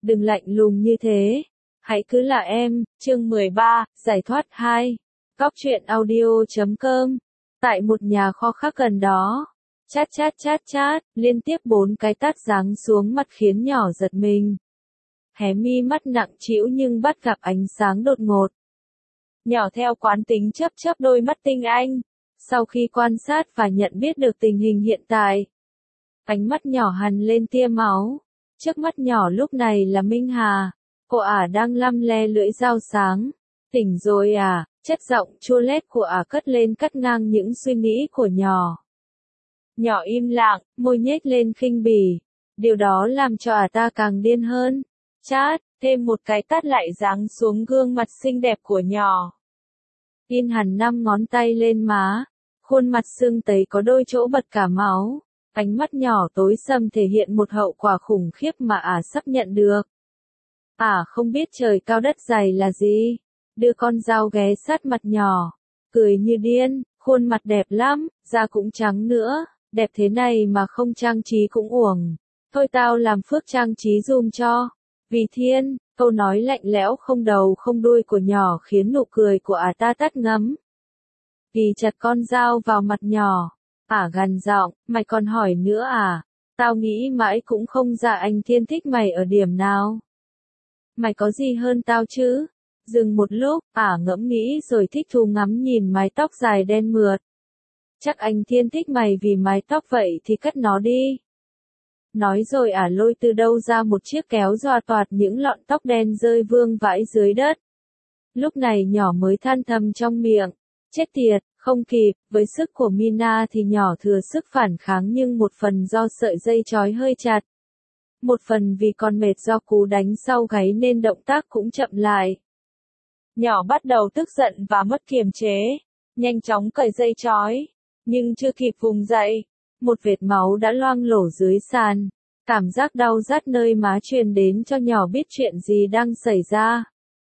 đừng lạnh lùng như thế. Hãy cứ là em, chương 13, giải thoát 2. Góc truyện audio.com. Tại một nhà kho khác gần đó. Chát chát chát chát, liên tiếp 4 cái tát giáng xuống mặt khiến nhỏ giật mình. Hé mi mắt nặng trĩu nhưng bắt gặp ánh sáng đột ngột. Nhỏ theo quán tính chớp chớp đôi mắt tinh anh. Sau khi quan sát và nhận biết được tình hình hiện tại, ánh mắt nhỏ hằn lên tia máu. Trước mắt nhỏ lúc này là Minh Hà. Cô ả đang lăm le lưỡi dao sáng. Tỉnh rồi à? Chất giọng chua lét của ả cất lên cắt ngang những suy nghĩ của nhỏ. Nhỏ im lặng, môi nhếch lên khinh bỉ. Điều đó làm cho ả ta càng điên hơn. Chát, thêm một cái tát lại giáng xuống gương mặt xinh đẹp của nhỏ. In hẳn 5 ngón tay lên má. Khuôn mặt sưng tấy có đôi chỗ bật cả máu. Ánh mắt nhỏ tối sầm thể hiện một hậu quả khủng khiếp mà ả sắp nhận được. Ả không biết trời cao đất dày là gì. Đưa con dao ghé sát mặt nhỏ. Cười như điên, khuôn mặt đẹp lắm, da cũng trắng nữa. Đẹp thế này mà không trang trí cũng uổng. Thôi tao làm phước trang trí dùm cho. Vì thiên, câu nói lạnh lẽo không đầu không đuôi của nhỏ khiến nụ cười của ả ta tắt ngấm. Ghi chặt con dao vào mặt nhỏ. Ả gằn giọng, mày còn hỏi nữa à? Tao nghĩ mãi cũng không ra anh Thiên thích mày ở điểm nào. Mày có gì hơn tao chứ? Dừng một lúc, ả ngẫm nghĩ rồi thích thú ngắm nhìn mái tóc dài đen mượt. Chắc anh Thiên thích mày vì mái tóc vậy thì cắt nó đi. Nói rồi ả lôi từ đâu ra một chiếc kéo doa toạt những lọn tóc đen rơi vương vãi dưới đất. Lúc này nhỏ mới than thầm trong miệng. Chết tiệt, không kịp, với sức của Mina thì nhỏ thừa sức phản kháng nhưng một phần do sợi dây trói hơi chặt. Một phần vì còn mệt do cú đánh sau gáy nên động tác cũng chậm lại. Nhỏ bắt đầu tức giận và mất kiềm chế, nhanh chóng cởi dây trói, nhưng chưa kịp vùng dậy, một vệt máu đã loang lổ dưới sàn. Cảm giác đau rát nơi má truyền đến cho nhỏ biết chuyện gì đang xảy ra.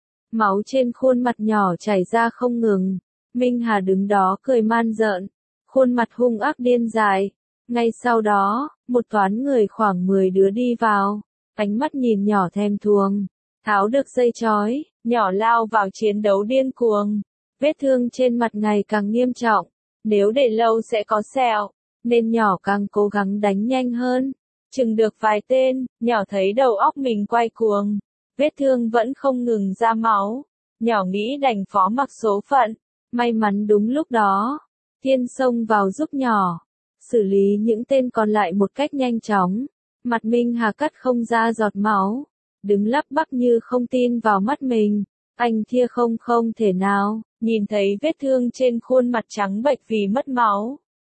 Máu trên khuôn mặt nhỏ chảy ra không ngừng. Minh Hà đứng đó cười man rợn, khuôn mặt hung ác điên dại. Ngay sau đó, một toán người khoảng 10 đứa đi vào, ánh mắt nhìn nhỏ thèm thuồng. Tháo được dây trói, nhỏ lao vào chiến đấu điên cuồng. Vết thương trên mặt ngày càng nghiêm trọng, nếu để lâu sẽ có sẹo, nên nhỏ càng cố gắng đánh nhanh hơn. Chừng được vài tên, nhỏ thấy đầu óc mình quay cuồng, vết thương vẫn không ngừng ra máu. Nhỏ nghĩ đành phó mặc số phận. May mắn đúng lúc đó, Thiên xông vào giúp nhỏ, xử lý những tên còn lại một cách nhanh chóng. Mặt Minh Hà cắt không ra giọt máu, đứng lắp bắp như không tin vào mắt mình. Anh Thia không thể nào, nhìn thấy vết thương trên khuôn mặt trắng bệch vì mất máu.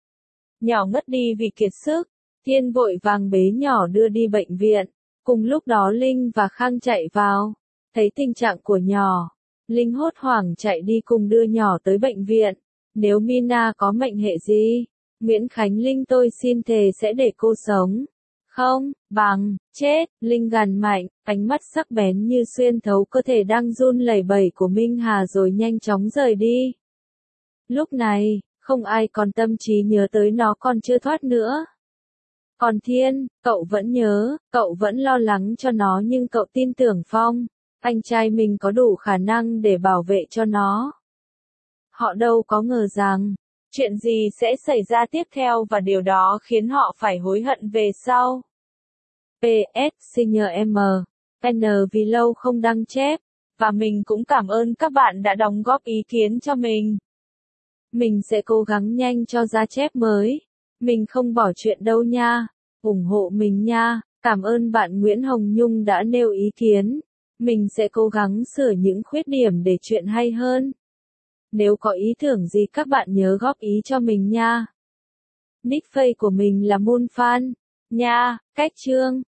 Nhỏ ngất đi vì kiệt sức, Thiên vội vàng bế nhỏ đưa đi bệnh viện. Cùng lúc đó Linh và Khang chạy vào, thấy tình trạng của nhỏ. Linh hốt hoảng chạy đi cùng đưa nhỏ tới bệnh viện. Nếu Mina có mệnh hệ gì, Nguyễn Khánh Linh tôi xin thề sẽ để cô sống. Không, bằng, chết, Linh gằn mạnh, ánh mắt sắc bén như xuyên thấu cơ thể đang run lẩy bẩy của Minh Hà rồi nhanh chóng rời đi. Lúc này, không ai còn tâm trí nhớ tới nó còn chưa thoát nữa. Còn Thiên, cậu vẫn nhớ, cậu vẫn lo lắng cho nó nhưng cậu tin tưởng Phong. Anh trai mình có đủ khả năng để bảo vệ cho nó. Họ đâu có ngờ rằng, chuyện gì sẽ xảy ra tiếp theo và điều đó khiến họ phải hối hận về sau. PS, xin nhờ M. N vì lâu không đăng chép, và mình cũng cảm ơn các bạn đã đóng góp ý kiến cho mình. Mình sẽ cố gắng nhanh cho ra chép mới. Mình không bỏ chuyện đâu nha. Ủng hộ mình nha. Cảm ơn bạn Nguyễn Hồng Nhung đã nêu ý kiến. Mình sẽ cố gắng sửa những khuyết điểm để chuyện hay hơn. Nếu có ý tưởng gì các bạn nhớ góp ý cho mình nha. Nick Face của mình là Moonfan. Nha, cách chương.